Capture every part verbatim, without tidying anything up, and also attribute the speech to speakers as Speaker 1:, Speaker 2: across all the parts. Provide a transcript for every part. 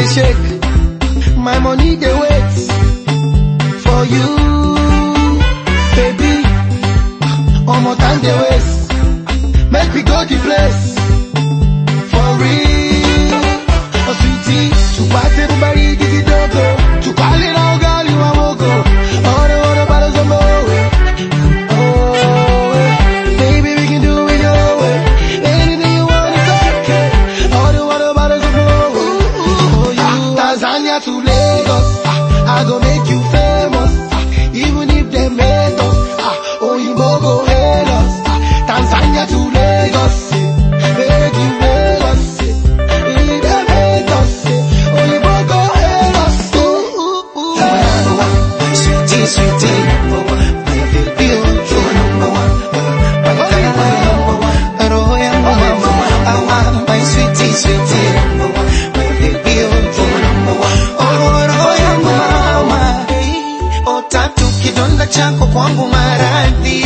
Speaker 1: dey shake, my money dey wait for you, baby. One more time dey waste, make we go the place for real. Oh sweetie, chupate bubari digi dogo, chupale na ugali wa mogo, oro oro balo zombo. Oh, baby we can do it your way, anything you want is okay. Oro oro balo zombo. Oh, you Tanzania to Lagos, I go make you famous, even if they hate us. Oh, you go hate us. Tanzania to Lagos, make you Lagos. If they hate us, oh, you go hate us. Ooh, ooh, ooh. Sweetie, sweetie, number one. My baby, you're number one. My baby, number one. Roho yangu number one. I want my sweetie, sweetie, number one. My baby, you're number one. Oh, roho yangu mama. Oh, tatu kidonda chako kwangu maradhi,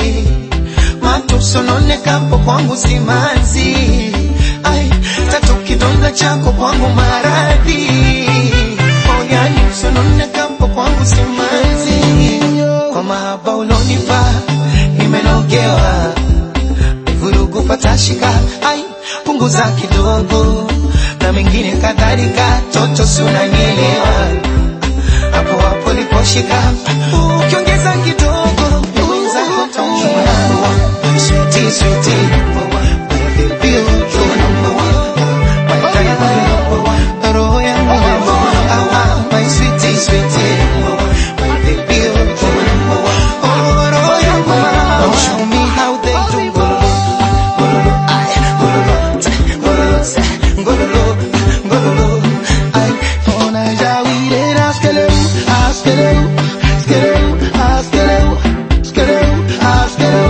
Speaker 1: sononekapo kwangu simanzi. Ay, tatu kidonda chako kwangu maradhi, oh yani sononekapo kwangu simanzi. Kwa mahaba ulonipa nimenogewa, vurugu patashika, ay punguza kidogo na mengine kadhalika, toto si unanielewa. Hapo hapo liposhika, ukiongeza kidogo uweza kutonjua. Sweetie, sweetie, number one. My baby, you're number one. My baby, number one. Roho yangu number one. I want my sweetie, sweetie, number one. My baby, you're number one. Oh, roho yangu mama. Show me how they do. Gololo, ay, gololo, gololo, gololo, gololo, ay. On a jaouile, askele, askele, askele, askele, askele, askele.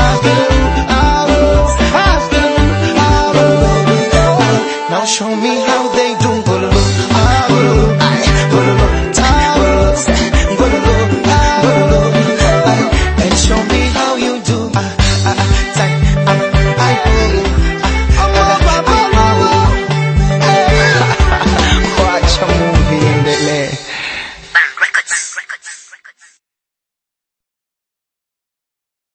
Speaker 1: Show me how